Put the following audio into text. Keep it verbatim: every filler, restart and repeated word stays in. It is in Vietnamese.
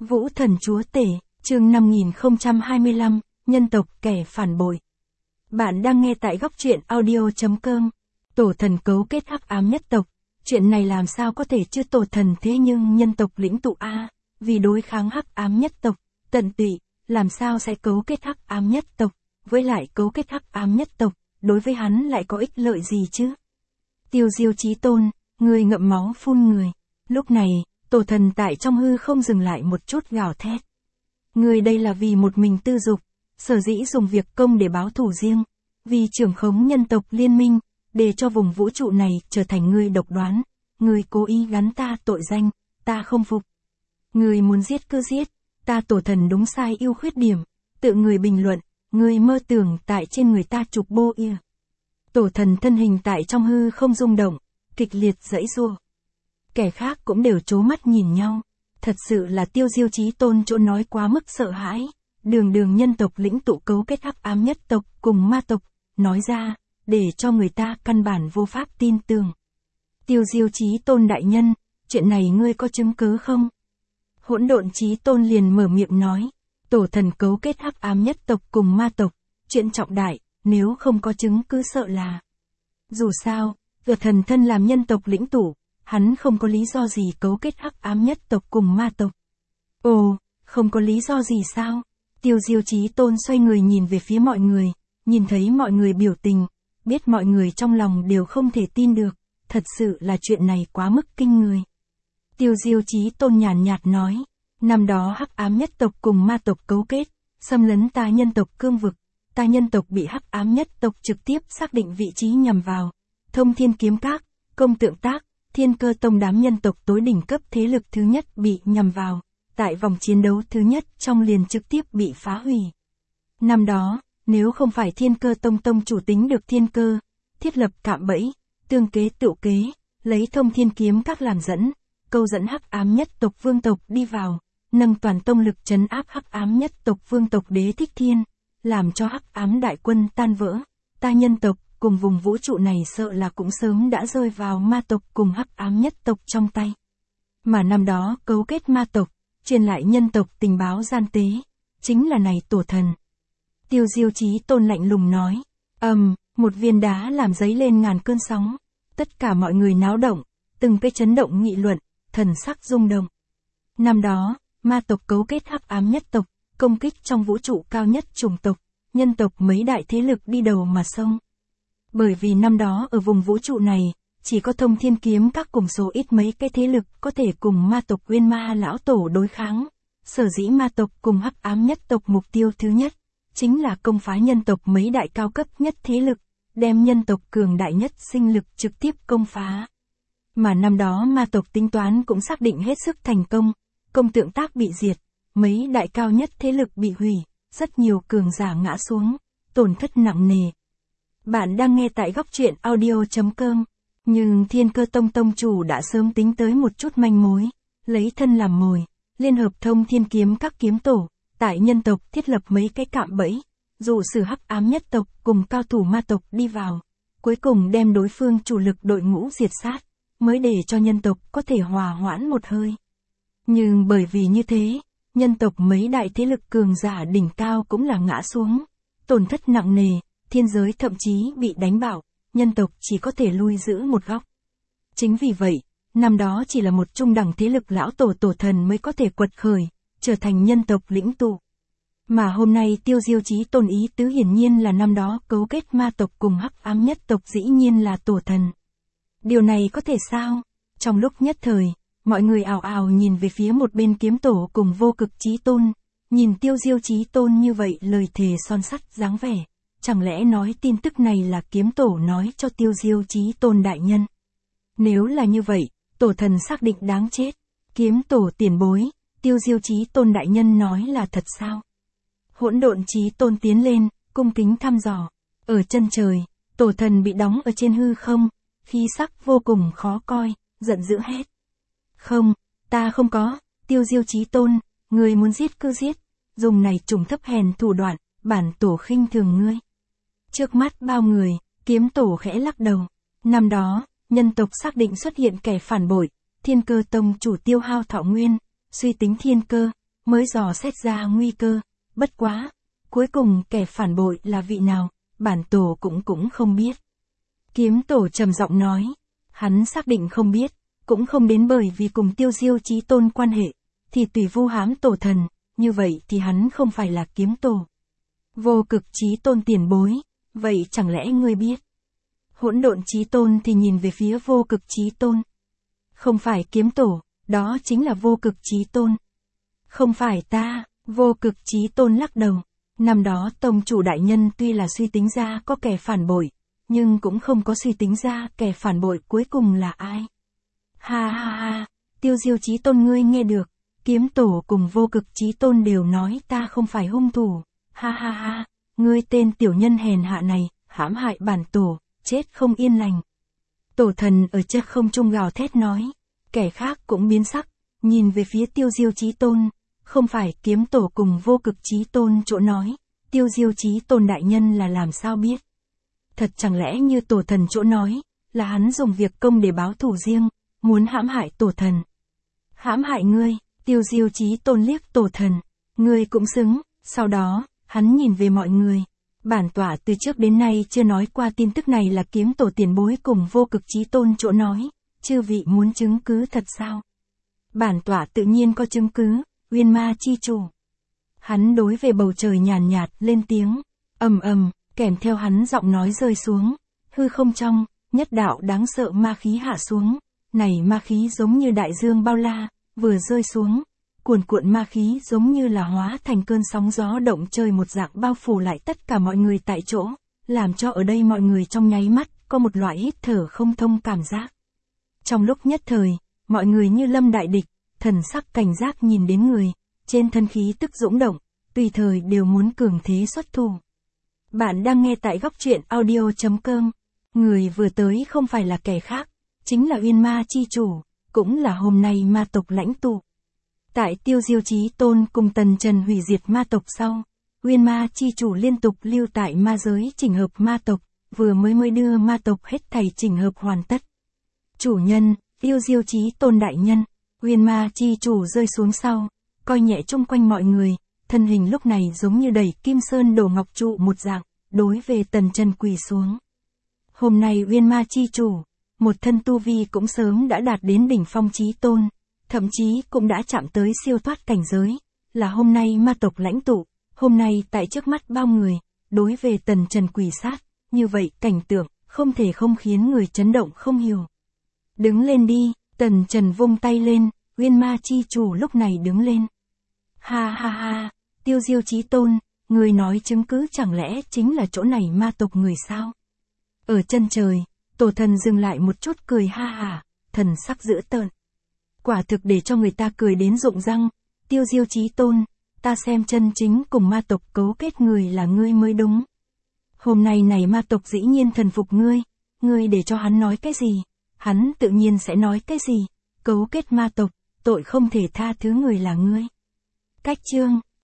Vũ thần chúa tể, chương năm nghìn không trăm hai mươi lăm, nhân tộc kẻ phản bội. Bạn đang nghe tại góc truyện audio chấm com. Tổ thần cấu kết hắc ám nhất tộc. Chuyện này làm sao có thể chứ tổ thần thế nhưng nhân tộc lĩnh tụ A, vì đối kháng hắc ám nhất tộc, tận tụy, làm sao sẽ cấu kết hắc ám nhất tộc, với lại cấu kết hắc ám nhất tộc, đối với hắn lại có ích lợi gì chứ? Tiêu Diêu Chí Tôn, người ngậm máu phun người. Lúc này, tổ thần tại trong hư không dừng lại một chút gào thét. Người đây là vì một mình tư dục, sở dĩ dùng việc công để báo thù riêng, vì trưởng khống nhân tộc liên minh, để cho vùng vũ trụ này trở thành người độc đoán, người cố ý gắn ta tội danh, ta không phục. Người muốn giết cứ giết, ta tổ thần đúng sai ưu khuyết điểm, tự người bình luận, người mơ tưởng tại trên người ta chụp bô ia. Tổ thần thân hình tại trong hư không rung động, kịch liệt giãy giụa. Kẻ khác cũng đều trố mắt nhìn nhau, thật sự là Tiêu Diêu Chí Tôn chỗ nói quá mức sợ hãi, đường đường nhân tộc lĩnh tụ cấu kết hắc ám nhất tộc cùng ma tộc, nói ra, để cho người ta căn bản vô pháp tin tưởng. Tiêu Diêu Chí Tôn đại nhân, chuyện này ngươi có chứng cứ không? Hỗn Độn Chí Tôn liền mở miệng nói, tổ thần cấu kết hắc ám nhất tộc cùng ma tộc, chuyện trọng đại, nếu không có chứng cứ sợ là. Dù sao, vừa thần thân làm nhân tộc lĩnh tụ, hắn không có lý do gì cấu kết hắc ám nhất tộc cùng ma tộc. Ồ, không có lý do gì sao? Tiêu Diêu Chí Tôn xoay người nhìn về phía mọi người, nhìn thấy mọi người biểu tình, biết mọi người trong lòng đều không thể tin được, thật sự là chuyện này quá mức kinh người. Tiêu Diêu Chí Tôn nhàn nhạt nói, năm đó hắc ám nhất tộc cùng ma tộc cấu kết, xâm lấn ta nhân tộc cương vực, ta nhân tộc bị hắc ám nhất tộc trực tiếp xác định vị trí nhằm vào, Thông Thiên Kiếm Các, Công Tượng Tác, Thiên Cơ Tông đám nhân tộc tối đỉnh cấp thế lực thứ nhất bị nhằm vào, tại vòng chiến đấu thứ nhất trong liền trực tiếp bị phá hủy. Năm đó, nếu không phải Thiên Cơ Tông tông chủ tính được thiên cơ, thiết lập cạm bẫy, tương kế tựu kế, lấy Thông Thiên Kiếm Các làm dẫn, câu dẫn hắc ám nhất tộc vương tộc đi vào, nâng toàn tông lực trấn áp hắc ám nhất tộc vương tộc Đế Thích Thiên, làm cho hắc ám đại quân tan vỡ, ta nhân tộc cùng vùng vũ trụ này sợ là cũng sớm đã rơi vào ma tộc cùng hắc ám nhất tộc trong tay. Mà năm đó cấu kết ma tộc, truyền lại nhân tộc tình báo gian tế, chính là này tổ thần. Tiêu Diêu Chí Tôn lạnh lùng nói, ầm, um, một viên đá làm dấy lên ngàn cơn sóng, tất cả mọi người náo động, từng cái chấn động nghị luận, thần sắc rung động. Năm đó, ma tộc cấu kết hắc ám nhất tộc, công kích trong vũ trụ cao nhất chủng tộc, nhân tộc mấy đại thế lực đi đầu mà xông. Bởi vì năm đó ở vùng vũ trụ này, chỉ có Thông Thiên Kiếm Các cùng số ít mấy cái thế lực có thể cùng ma tộc Uyên Ma lão tổ đối kháng. Sở dĩ ma tộc cùng hắc ám nhất tộc mục tiêu thứ nhất, chính là công phá nhân tộc mấy đại cao cấp nhất thế lực, đem nhân tộc cường đại nhất sinh lực trực tiếp công phá. Mà năm đó ma tộc tính toán cũng xác định hết sức thành công, Công Tượng Tác bị diệt, mấy đại cao nhất thế lực bị hủy, rất nhiều cường giả ngã xuống, tổn thất nặng nề. Bạn đang nghe tại góc truyện audio chấm com, nhưng Thiên Cơ Tông tông chủ đã sớm tính tới một chút manh mối, lấy thân làm mồi, liên hợp Thông Thiên Kiếm Các kiếm tổ, tại nhân tộc thiết lập mấy cái cạm bẫy, dụ sử hắc ám nhất tộc cùng cao thủ ma tộc đi vào, cuối cùng đem đối phương chủ lực đội ngũ diệt sát, mới để cho nhân tộc có thể hòa hoãn một hơi. Nhưng bởi vì như thế, nhân tộc mấy đại thế lực cường giả đỉnh cao cũng là ngã xuống, tổn thất nặng nề, thiên giới thậm chí bị đánh bạo, nhân tộc chỉ có thể lui giữ một góc. Chính vì vậy, năm đó chỉ là một trung đẳng thế lực lão tổ tổ thần mới có thể quật khởi, trở thành nhân tộc lĩnh tụ. Mà hôm nay Tiêu Diêu Chí Tôn ý tứ hiển nhiên là năm đó cấu kết ma tộc cùng hắc ám nhất tộc dĩ nhiên là tổ thần. Điều này có thể sao? Trong lúc nhất thời, mọi người ào ào nhìn về phía một bên kiếm tổ cùng Vô Cực Chí Tôn, nhìn Tiêu Diêu Chí Tôn như vậy lời thề son sắt dáng vẻ, chẳng lẽ nói tin tức này là kiếm tổ nói cho Tiêu Diêu Chí Tôn đại nhân? Nếu là như vậy, tổ thần xác định đáng chết. Kiếm tổ tiền bối, Tiêu Diêu Chí Tôn đại nhân nói là thật sao? Hỗn Độn Chí Tôn tiến lên, cung kính thăm dò. Ở chân trời, tổ thần bị đóng ở trên hư không, khí sắc vô cùng khó coi, giận dữ hét. Không, ta không có, Tiêu Diêu Chí Tôn, người muốn giết cứ giết, dùng này trùng thấp hèn thủ đoạn, bản tổ khinh thường ngươi. Trước mắt bao người, kiếm tổ khẽ lắc đầu. Năm đó, nhân tộc xác định xuất hiện kẻ phản bội, Thiên Cơ Tông chủ tiêu hao thọ nguyên, suy tính thiên cơ, mới dò xét ra nguy cơ, bất quá, cuối cùng kẻ phản bội là vị nào, bản tổ cũng cũng không biết. Kiếm tổ trầm giọng nói, hắn xác định không biết, cũng không đến bởi vì cùng Tiêu Diêu Chí Tôn quan hệ, thì tùy vu hãm tổ thần, như vậy thì hắn không phải là kiếm tổ. Vô Cực Chí Tôn tiền bối, vậy chẳng lẽ ngươi biết? Hỗn Độn Chí Tôn thì nhìn về phía Vô Cực Chí Tôn. Không phải kiếm tổ, đó chính là Vô Cực Chí Tôn. Không phải ta, Vô Cực Chí Tôn lắc đầu. Năm đó tông chủ đại nhân tuy là suy tính ra có kẻ phản bội, nhưng cũng không có suy tính ra kẻ phản bội cuối cùng là ai. Ha ha ha, Tiêu Diêu Chí Tôn ngươi nghe được, kiếm tổ cùng Vô Cực Chí Tôn đều nói ta không phải hung thủ. Ha ha ha, ngươi tên tiểu nhân hèn hạ này, hãm hại bản tổ, chết không yên lành. Tổ thần ở trước không trung gào thét nói, kẻ khác cũng biến sắc, nhìn về phía Tiêu Diêu Chí Tôn, không phải kiếm tổ cùng Vô Cực Chí Tôn chỗ nói, Tiêu Diêu Chí Tôn đại nhân là làm sao biết. Thật chẳng lẽ như tổ thần chỗ nói, là hắn dùng việc công để báo thù riêng, muốn hãm hại tổ thần. Hãm hại ngươi, Tiêu Diêu Chí Tôn liếc tổ thần, ngươi cũng xứng, sau đó, hắn nhìn về mọi người. Bản tọa từ trước đến nay chưa nói qua tin tức này là kiếm tổ tiền bối cùng Vô Cực Chí Tôn chỗ nói, chư vị muốn chứng cứ thật sao? Bản tọa tự nhiên có chứng cứ, Uyên Ma chi chủ. Hắn đối về bầu trời nhàn nhạt, nhạt lên tiếng, ầm ầm, kèm theo hắn giọng nói rơi xuống, hư không trong, nhất đạo đáng sợ ma khí hạ xuống, này ma khí giống như đại dương bao la, vừa rơi xuống, cuồn cuộn ma khí giống như là hóa thành cơn sóng gió động trời một dạng bao phủ lại tất cả mọi người tại chỗ, làm cho ở đây mọi người trong nháy mắt, có một loại hít thở không thông cảm giác. Trong lúc nhất thời, mọi người như lâm đại địch, thần sắc cảnh giác nhìn đến người, trên thân khí tức dũng động, tùy thời đều muốn cường thế xuất thủ. Bạn đang nghe tại góc truyện audio chấm com, người vừa tới không phải là kẻ khác, chính là Uyên Ma chi chủ, cũng là hôm nay ma tộc lãnh tụ. Tại Tiêu Diêu Chí Tôn cùng Tần Trần hủy diệt ma tộc sau, Uyên Ma chi chủ liên tục lưu tại ma giới chỉnh hợp ma tộc, vừa mới mới đưa ma tộc hết thảy chỉnh hợp hoàn tất. Chủ nhân, Tiêu Diêu Chí Tôn đại nhân, Uyên Ma chi chủ rơi xuống sau, coi nhẹ chung quanh mọi người, thân hình lúc này giống như đẩy kim sơn đổ ngọc trụ một dạng, đối về Tần Trần quỳ xuống. Hôm nay Uyên Ma chi chủ, một thân tu vi cũng sớm đã đạt đến đỉnh phong chí tôn, thậm chí cũng đã chạm tới siêu thoát cảnh giới, là hôm nay ma tộc lãnh tụ, hôm nay tại trước mắt bao người, đối về Tần Trần quỳ sát, như vậy cảnh tượng, không thể không khiến người chấn động không hiểu. Đứng lên đi, Tần Trần vung tay lên, Uyên Ma chi chủ lúc này đứng lên. Ha ha ha, Tiêu Diêu Chí Tôn, người nói chứng cứ chẳng lẽ chính là chỗ này ma tộc người sao? Ở chân trời, tổ thần dừng lại một chút cười ha hả, thần sắc dữ tợn. Quả thực để cho người ta cười đến rụng răng, Tiêu Diêu Chí Tôn, ta xem chân chính cùng ma tộc cấu kết người là ngươi mới đúng. Hôm nay này ma tộc dĩ nhiên thần phục ngươi, ngươi để cho hắn nói cái gì, hắn tự nhiên sẽ nói cái gì, cấu kết ma tộc, tội không thể tha thứ người là ngươi. Cách chương